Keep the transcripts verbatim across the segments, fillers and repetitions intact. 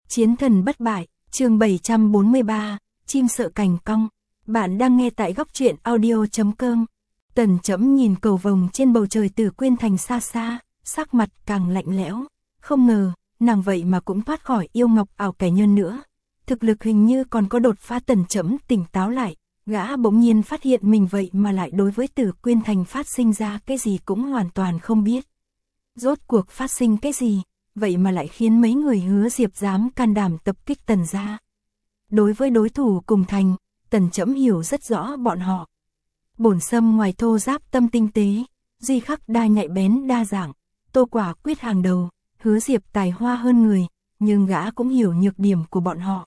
Chiến thần bất bại, chương bảy trăm bốn mươi ba, chim sợ cành cong. Bạn đang nghe tại góc truyện audio chấm com. Tần Chẫm nhìn cầu vồng trên bầu trời Tử Quyên Thành xa xa, sắc mặt càng lạnh lẽo. Không ngờ, nàng vậy mà cũng thoát khỏi yêu ngọc ảo kẻ nhân nữa. Thực lực hình như còn có đột phá. Tần Chẫm tỉnh táo lại, gã bỗng nhiên phát hiện mình vậy mà lại đối với Tử Quyên Thành phát sinh ra cái gì cũng hoàn toàn không biết. Rốt cuộc phát sinh cái gì, vậy mà lại khiến mấy người Hứa Diệp dám can đảm tập kích Tần gia. Đối với đối thủ cùng thành, Tần Chẫm hiểu rất rõ bọn họ. Bổn Sâm ngoài thô giáp tâm tinh tế, duy khắc đa nhạy bén đa dạng, Tô Quả quyết hàng đầu, Hứa Diệp tài hoa hơn người, nhưng gã cũng hiểu nhược điểm của bọn họ.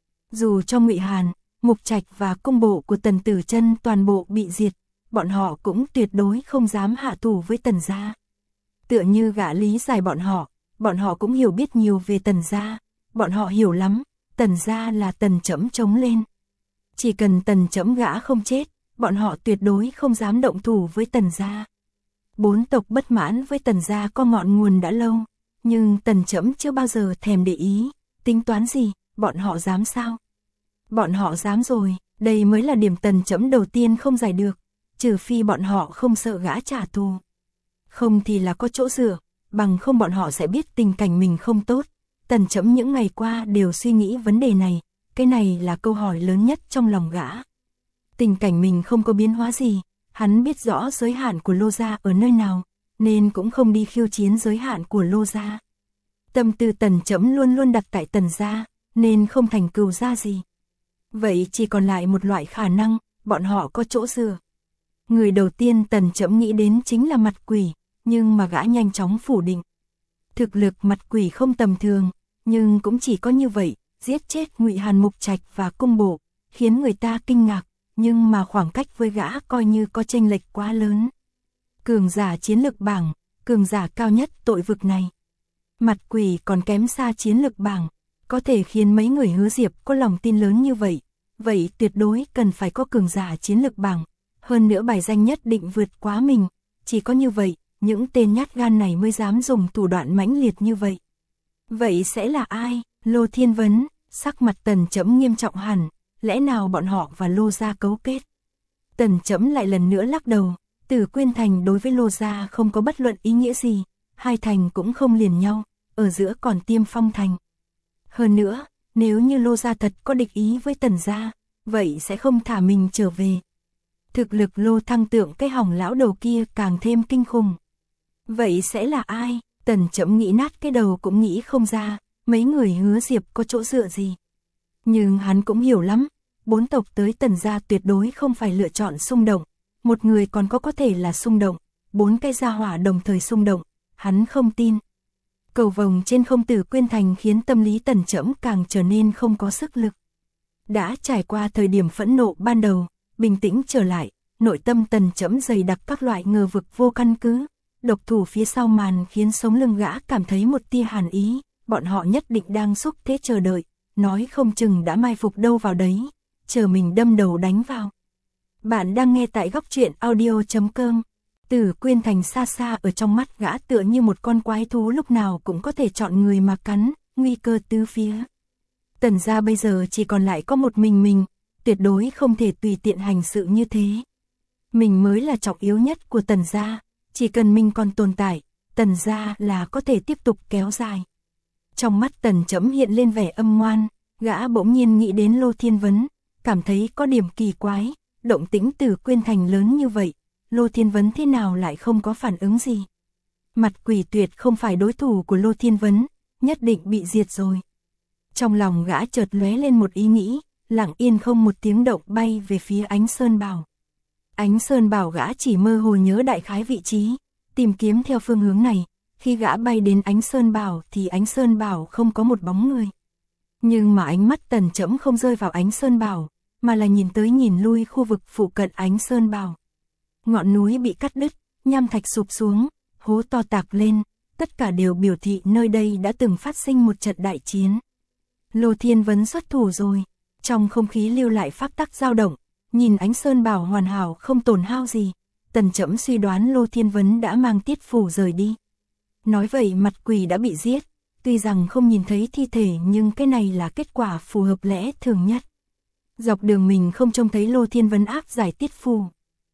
Dù cho Ngụy Hàn, Mục Trạch và cung bộ của Tần Tử Chân toàn bộ bị diệt, bọn họ cũng tuyệt đối không dám hạ thủ với Tần gia. Tựa như gã lý giải bọn họ, bọn họ cũng hiểu biết nhiều về Tần gia, bọn họ hiểu lắm, Tần gia là Tần Chẫm chống lên. Chỉ cần Tần Chẫm gã không chết, bọn họ tuyệt đối không dám động thủ với Tần gia. Bốn tộc bất mãn với Tần gia có ngọn nguồn đã lâu, nhưng Tần Chẫm chưa bao giờ thèm để ý, tính toán gì, bọn họ dám sao? Bọn họ dám rồi, đây mới là điểm Tần Chẫm đầu tiên không giải được, trừ phi bọn họ không sợ gã trả thù. Không thì là có chỗ dựa, bằng không bọn họ sẽ biết tình cảnh mình không tốt. Tần Chẫm những ngày qua đều suy nghĩ vấn đề này, cái này là câu hỏi lớn nhất trong lòng gã. Tình cảnh mình không có biến hóa gì, hắn biết rõ giới hạn của Lô gia ở nơi nào, nên cũng không đi khiêu chiến giới hạn của Lô gia. Tâm tư Tần Chẫm luôn luôn đặt tại Tần gia, nên không thành cừu gia gì. Vậy chỉ còn lại một loại khả năng, bọn họ có chỗ dựa. Người đầu tiên Tần Chẫm nghĩ đến chính là Mặt Quỷ, nhưng mà gã nhanh chóng phủ định. Thực lực Mặt Quỷ không tầm thường, nhưng cũng chỉ có như vậy, giết chết Ngụy Hàn, Mục Trạch và cung bộ, khiến người ta kinh ngạc, nhưng mà khoảng cách với gã coi như có chênh lệch quá lớn. Cường giả chiến lực bảng, cường giả cao nhất tội vực này. Mặt Quỷ còn kém xa chiến lực bảng, có thể khiến mấy người Hứa Diệp có lòng tin lớn như vậy, vậy tuyệt đối cần phải có cường giả chiến lực bảng, hơn nữa bài danh nhất định vượt quá mình, chỉ có như vậy, những tên nhát gan này mới dám dùng thủ đoạn mãnh liệt như vậy. Vậy sẽ là ai? Lô Thiên Vấn, sắc mặt Tần Chẫm nghiêm trọng hẳn, lẽ nào bọn họ và Lô gia cấu kết? Tần Chẫm lại lần nữa lắc đầu, Tử Quyên Thành đối với Lô gia không có bất luận ý nghĩa gì, hai thành cũng không liền nhau, ở giữa còn Tiêm Phong Thành. Hơn nữa, nếu như Lô gia thật có địch ý với Tần gia, vậy sẽ không thả mình trở về. Thực lực Lô Thăng Tượng cái hỏng lão đầu kia càng thêm kinh khủng. Vậy sẽ là ai? Tần Chẫm nghĩ nát cái đầu cũng nghĩ không ra, mấy người Hứa Diệp có chỗ dựa gì. Nhưng hắn cũng hiểu lắm, bốn tộc tới Tần gia tuyệt đối không phải lựa chọn xung động, một người còn có có thể là xung động, bốn cái gia hỏa đồng thời xung động, hắn không tin. Cầu vồng trên không Tử Quyên Thành khiến tâm lý Tần Chẫm càng trở nên không có sức lực. Đã trải qua thời điểm phẫn nộ ban đầu, bình tĩnh trở lại, nội tâm Tần Chẫm dày đặc các loại ngờ vực vô căn cứ. Độc thủ phía sau màn khiến sống lưng gã cảm thấy một tia hàn ý, bọn họ nhất định đang xúc thế chờ đợi, nói không chừng đã mai phục đâu vào đấy, chờ mình đâm đầu đánh vào. Bạn đang nghe tại góc truyện audio chấm com. Tử Quyên Thành xa xa ở trong mắt gã tựa như một con quái thú lúc nào cũng có thể chọn người mà cắn, nguy cơ tứ phía. Tần gia bây giờ chỉ còn lại có một mình mình, tuyệt đối không thể tùy tiện hành sự như thế. Mình mới là trọng yếu nhất của Tần gia. Chỉ cần mình còn tồn tại, Tần gia là có thể tiếp tục kéo dài. Trong mắt Tần Chẫm hiện lên vẻ âm ngoan, gã bỗng nhiên nghĩ đến Lô Thiên Vấn, cảm thấy có điểm kỳ quái, động tĩnh Tử Quyên Thành lớn như vậy, Lô Thiên Vấn thế nào lại không có phản ứng gì. Mặt Quỷ tuyệt không phải đối thủ của Lô Thiên Vấn, nhất định bị diệt rồi. Trong lòng gã chợt lóe lên một ý nghĩ, lặng yên không một tiếng động bay về phía Ánh Sơn Bảo. Ánh Sơn Bảo gã chỉ mơ hồ nhớ đại khái vị trí, tìm kiếm theo phương hướng này, khi gã bay đến Ánh Sơn Bảo thì Ánh Sơn Bảo không có một bóng người. Nhưng mà ánh mắt Tần Chẫm không rơi vào Ánh Sơn Bảo, mà là nhìn tới nhìn lui khu vực phụ cận Ánh Sơn Bảo. Ngọn núi bị cắt đứt, nham thạch sụp xuống, hố to tạc lên, tất cả đều biểu thị nơi đây đã từng phát sinh một trận đại chiến. Lô Thiên Vấn xuất thủ rồi, trong không khí lưu lại pháp tắc dao động. Nhìn Ánh Sơn Bảo hoàn hảo không tổn hao gì, Tần Chẫm suy đoán Lô Thiên Vấn đã mang tiết phủ rời đi. Nói vậy Mặt Quỷ đã bị giết, Tuy rằng không nhìn thấy thi thể nhưng cái này là kết quả phù hợp lẽ thường nhất. Dọc đường mình không trông thấy Lô Thiên Vấn áp giải tiết phù.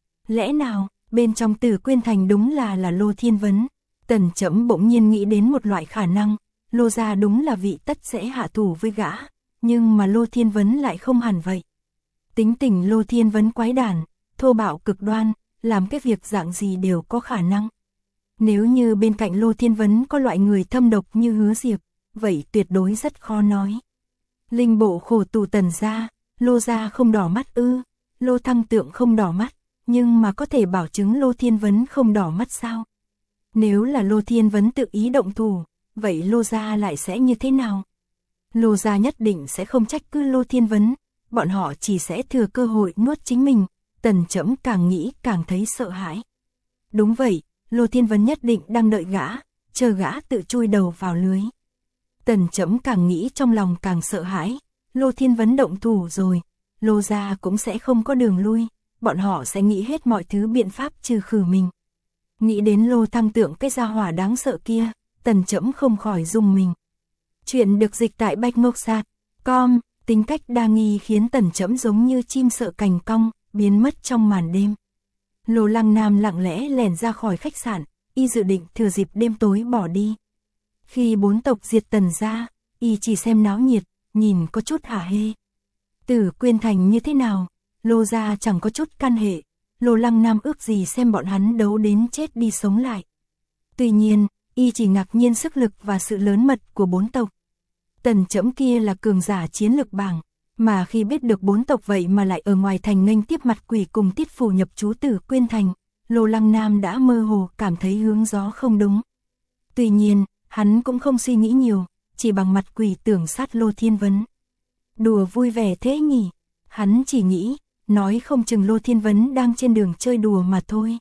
Lẽ nào, bên trong Tử Quyên Thành đúng là là Lô Thiên Vấn? Tần Chấm bỗng nhiên nghĩ đến một loại khả năng, Lô gia đúng là vị tất sẽ hạ thủ với gã, nhưng mà Lô Thiên Vấn lại không hẳn vậy. Tính tình Lô Thiên Vấn quái đản, thô bạo cực đoan, làm cái việc dạng gì đều có khả năng. Nếu như bên cạnh Lô Thiên Vấn có loại người thâm độc như Hứa Diệp, vậy tuyệt đối rất khó nói. Linh bộ khổ tù Tần gia, Lô gia không đỏ mắt ư? Lô Thăng Tượng không đỏ mắt, nhưng mà có thể bảo chứng Lô Thiên Vấn không đỏ mắt sao? Nếu là Lô Thiên Vấn tự ý động thủ, vậy Lô gia lại sẽ như thế nào? Lô gia nhất định sẽ không trách cứ Lô Thiên Vấn, bọn họ chỉ sẽ thừa cơ hội nuốt chính mình. Tần Chấm càng nghĩ càng thấy sợ hãi. Đúng vậy, Lô Thiên Vấn nhất định đang đợi gã, chờ gã tự chui đầu vào lưới. Tần Chấm càng nghĩ trong lòng càng sợ hãi. Lô Thiên Vấn động thủ rồi, Lô gia cũng sẽ không có đường lui, bọn họ sẽ nghĩ hết mọi thứ biện pháp trừ khử mình. Nghĩ đến Lô Thăng Tượng cái gia hỏa đáng sợ kia, Tần Chấm không khỏi rùng mình. Chuyện được dịch tại Bạch Ngọc Sạc com, tính cách đa nghi khiến Tần Chấm giống như chim sợ cành cong, biến mất trong màn đêm. Lô Lăng Nam lặng lẽ lẻn ra khỏi khách sạn, y dự định thừa dịp đêm tối bỏ đi. Khi bốn tộc diệt Tần gia, y chỉ xem náo nhiệt, nhìn có chút hả hê. Tử Quyên Thành như thế nào, Lô gia chẳng có chút căn hệ, Lô Lăng Nam ước gì xem bọn hắn đấu đến chết đi sống lại. Tuy nhiên, y chỉ ngạc nhiên sức lực và sự lớn mật của bốn tộc. Tần Chấm kia là cường giả chiến lực bảng, mà khi biết được bốn tộc vậy mà lại ở ngoài thành nghênh tiếp mặt quỷ cùng tiết phù nhập trú Tử Quyên Thành, Lô Lăng Nam đã mơ hồ cảm thấy hướng gió không đúng. Tuy nhiên, hắn cũng không suy nghĩ nhiều, chỉ bằng mặt quỷ tưởng sát Lô Thiên Vấn. Đùa vui vẻ thế nhỉ, hắn chỉ nghĩ, nói không chừng Lô Thiên Vấn đang trên đường chơi đùa mà thôi.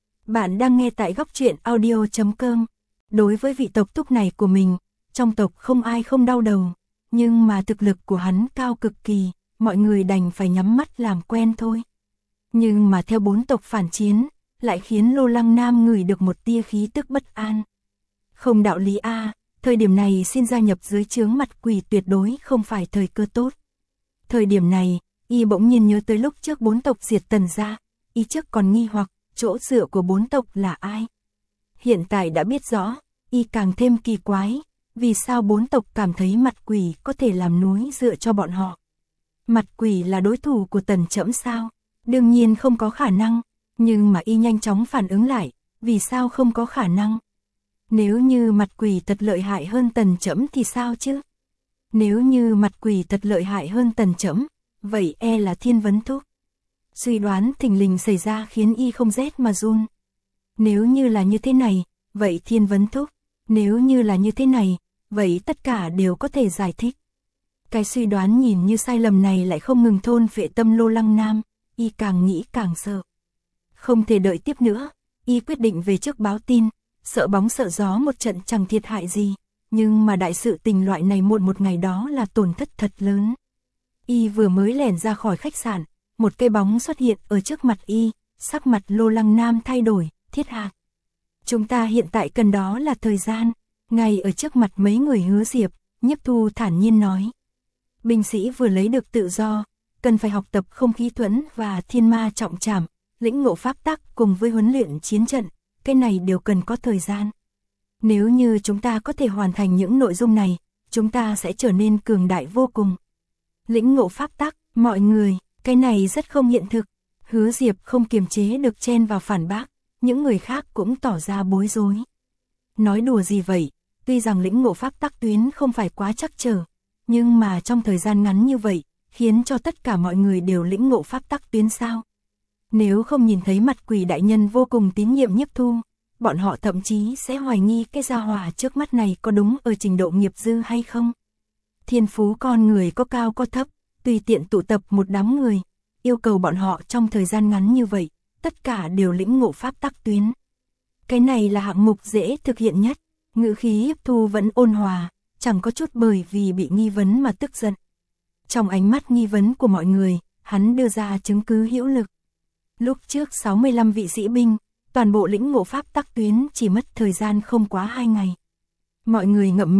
Bạn đang nghe tại góc truyện audio chấm com. Đối với vị tộc túc này của mình, trong tộc không ai không đau đầu, nhưng mà thực lực của hắn cao cực kỳ, mọi người đành phải nhắm mắt làm quen thôi. Nhưng mà theo bốn tộc phản chiến, lại khiến Lô Lăng Nam ngửi được một tia khí tức bất an. Không đạo lý a, thời điểm này xin gia nhập dưới trướng mặt quỷ tuyệt đối không phải thời cơ tốt. Thời điểm này, y bỗng nhiên nhớ tới lúc trước bốn tộc diệt Tần gia, y trước còn nghi hoặc, chỗ dựa của bốn tộc là ai. Hiện tại đã biết rõ, y càng thêm kỳ quái, vì sao bốn tộc cảm thấy mặt quỷ có thể làm núi dựa cho bọn họ. Mặt quỷ là đối thủ của Tần Chấm sao? Đương nhiên không có khả năng, nhưng mà y nhanh chóng phản ứng lại, vì sao không có khả năng? Nếu như mặt quỷ thật lợi hại hơn Tần Chấm thì sao chứ? Nếu như mặt quỷ thật lợi hại hơn Tần Chấm, vậy e là Thiên Vấn thúc. Suy đoán thình lình xảy ra khiến y không rét mà run. Nếu như là như thế này, vậy Thiên Vấn thúc. Nếu như là như thế này, vậy tất cả đều có thể giải thích. Cái suy đoán nhìn như sai lầm này lại không ngừng thôn phệ tâm Lô Lăng Nam, y càng nghĩ càng sợ. Không thể đợi tiếp nữa, y quyết định về trước báo tin, sợ bóng sợ gió một trận chẳng thiệt hại gì, nhưng mà đại sự tình loại này muộn một ngày đó là tổn thất thật lớn. Y vừa mới lẻn ra khỏi khách sạn, một cây bóng xuất hiện ở trước mặt y, sắc mặt Lô Lăng Nam thay đổi, Thiết Hạc. Chúng ta hiện tại cần đó là thời gian, ngay ở trước mặt mấy người Hứa Diệp, Nhiếp Thu thản nhiên nói. Binh sĩ vừa lấy được tự do, cần phải học tập không khí thuẫn và thiên ma trọng trảm, lĩnh ngộ pháp tắc cùng với huấn luyện chiến trận, cái này đều cần có thời gian. Nếu như chúng ta có thể hoàn thành những nội dung này, chúng ta sẽ trở nên cường đại vô cùng. Lĩnh ngộ pháp tắc, mọi người, cái này rất không hiện thực. Hứa Diệp không kiềm chế được chen vào phản bác, những người khác cũng tỏ ra bối rối. Nói đùa gì vậy, tuy rằng lĩnh ngộ pháp tắc tuyến không phải quá chắc trở, nhưng mà trong thời gian ngắn như vậy, khiến cho tất cả mọi người đều lĩnh ngộ pháp tắc tuyến sao. Nếu không nhìn thấy mặt quỷ đại nhân vô cùng tín nhiệm Nhiếp Thu, bọn họ thậm chí sẽ hoài nghi cái gia hỏa trước mắt này có đúng ở trình độ nghiệp dư hay không. Thiên phú con người có cao có thấp, tùy tiện tụ tập một đám người, yêu cầu bọn họ trong thời gian ngắn như vậy, tất cả đều lĩnh ngộ pháp tắc tuyến. Cái này là hạng mục dễ thực hiện nhất, ngữ khí Nhiếp Thu vẫn ôn hòa, chẳng có chút bởi vì bị nghi vấn mà tức giận. Trong ánh mắt nghi vấn của mọi người, hắn đưa ra chứng cứ hữu lực. Lúc trước sáu mươi lăm vị sĩ binh, toàn bộ lĩnh ngộ pháp tắc tuyến chỉ mất thời gian không quá hai ngày. Mọi người ngậm miệng,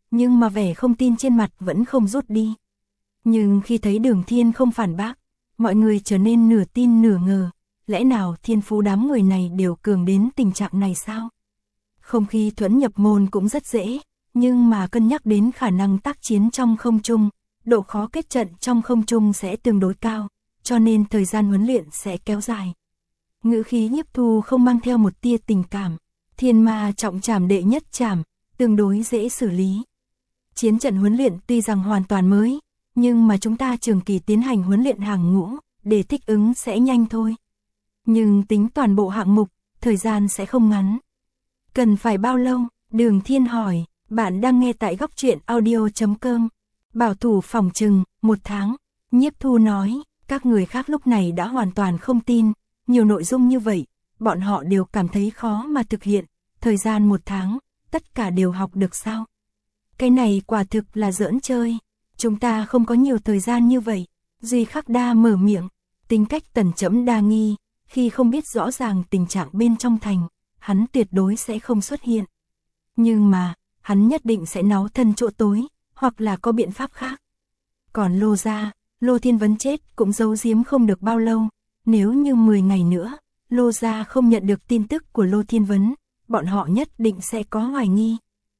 nhưng mà vẻ không tin trên mặt vẫn không rút đi. Nhưng khi thấy Đường Thiên không phản bác, mọi người trở nên nửa tin nửa ngờ, lẽ nào thiên phú đám người này đều cường đến tình trạng này sao? Không khí thuẫn nhập môn cũng rất dễ, nhưng mà cân nhắc đến khả năng tác chiến trong không trung, độ khó kết trận trong không trung sẽ tương đối cao, cho nên thời gian huấn luyện sẽ kéo dài. Ngữ khí Nhiếp Thu không mang theo một tia tình cảm, thiên ma trọng trảm đệ nhất trảm, tương đối dễ xử lý. Chiến trận huấn luyện tuy rằng hoàn toàn mới, nhưng mà chúng ta trường kỳ tiến hành huấn luyện hàng ngũ, để thích ứng sẽ nhanh thôi. Nhưng tính toàn bộ hạng mục, thời gian sẽ không ngắn. Cần phải bao lâu? Đường Thiên hỏi, bạn đang nghe tại góc truyện audio chấm com. Bảo thủ phòng trừng, một tháng. Nhiếp Thu nói, các người khác lúc này đã hoàn toàn không tin, nhiều nội dung như vậy, bọn họ đều cảm thấy khó mà thực hiện, thời gian một tháng, tất cả đều học được sao? Cái này quả thực là giỡn chơi, chúng ta không có nhiều thời gian như vậy. Duy Khắc Đa mở miệng, tính cách Tần Chẫm đa nghi, khi không biết rõ ràng tình trạng bên trong thành, hắn tuyệt đối sẽ không xuất hiện. Nhưng mà, hắn nhất định sẽ náu thân chỗ tối, hoặc là có biện pháp khác. Còn Lô gia, Lô Thiên Vấn chết cũng giấu giếm không được bao lâu, nếu như mười ngày nữa, Lô gia không nhận được tin tức của Lô Thiên Vấn, bọn họ nhất định sẽ có hoài nghi.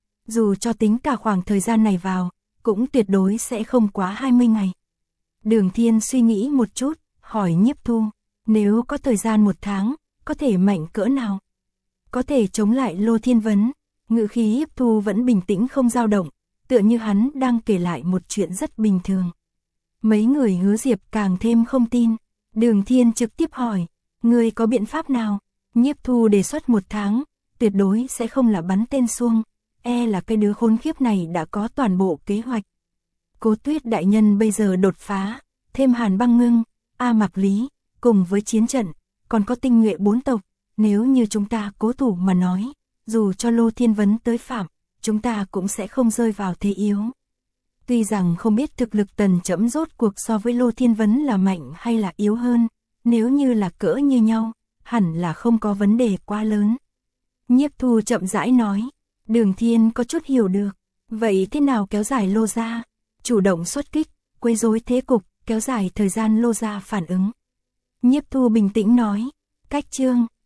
Dù cho tính cả khoảng thời gian này vào, cũng tuyệt đối sẽ không quá hai mươi ngày. Đường Thiên suy nghĩ một chút, hỏi Nhiếp Thu, nếu có thời gian một tháng, có thể mạnh cỡ nào? Có thể chống lại Lô Thiên Vấn. Ngữ khí Nhiếp Thu vẫn bình tĩnh không dao động, tựa như hắn đang kể lại một chuyện rất bình thường. Mấy người Hứa Diệp càng thêm không tin. Đường Thiên trực tiếp hỏi, ngươi có biện pháp nào? Nhiếp Thu đề xuất một tháng, tuyệt đối sẽ không là bắn tên suông, e là cái đứa khốn khiếp này đã có toàn bộ kế hoạch. Cố Tuyết đại nhân bây giờ đột phá, thêm Hàn Băng Ngưng, A Mạc Lý, cùng với chiến trận, còn có tinh nhuệ bốn tộc, nếu như chúng ta cố thủ mà nói, dù cho Lô Thiên Vấn tới phạm, chúng ta cũng sẽ không rơi vào thế yếu. Tuy rằng không biết thực lực Tần Chẫm rốt cuộc so với Lô Thiên Vấn là mạnh hay là yếu hơn, nếu như là cỡ như nhau, hẳn là không có vấn đề quá lớn. Nhiếp Thu chậm rãi nói, Đường Thiên có chút hiểu được, vậy thế nào kéo dài Lô gia? Chủ động xuất kích, quấy rối thế cục, kéo dài thời gian Lô gia phản ứng. Nhiếp Thu bình tĩnh nói, cách chương.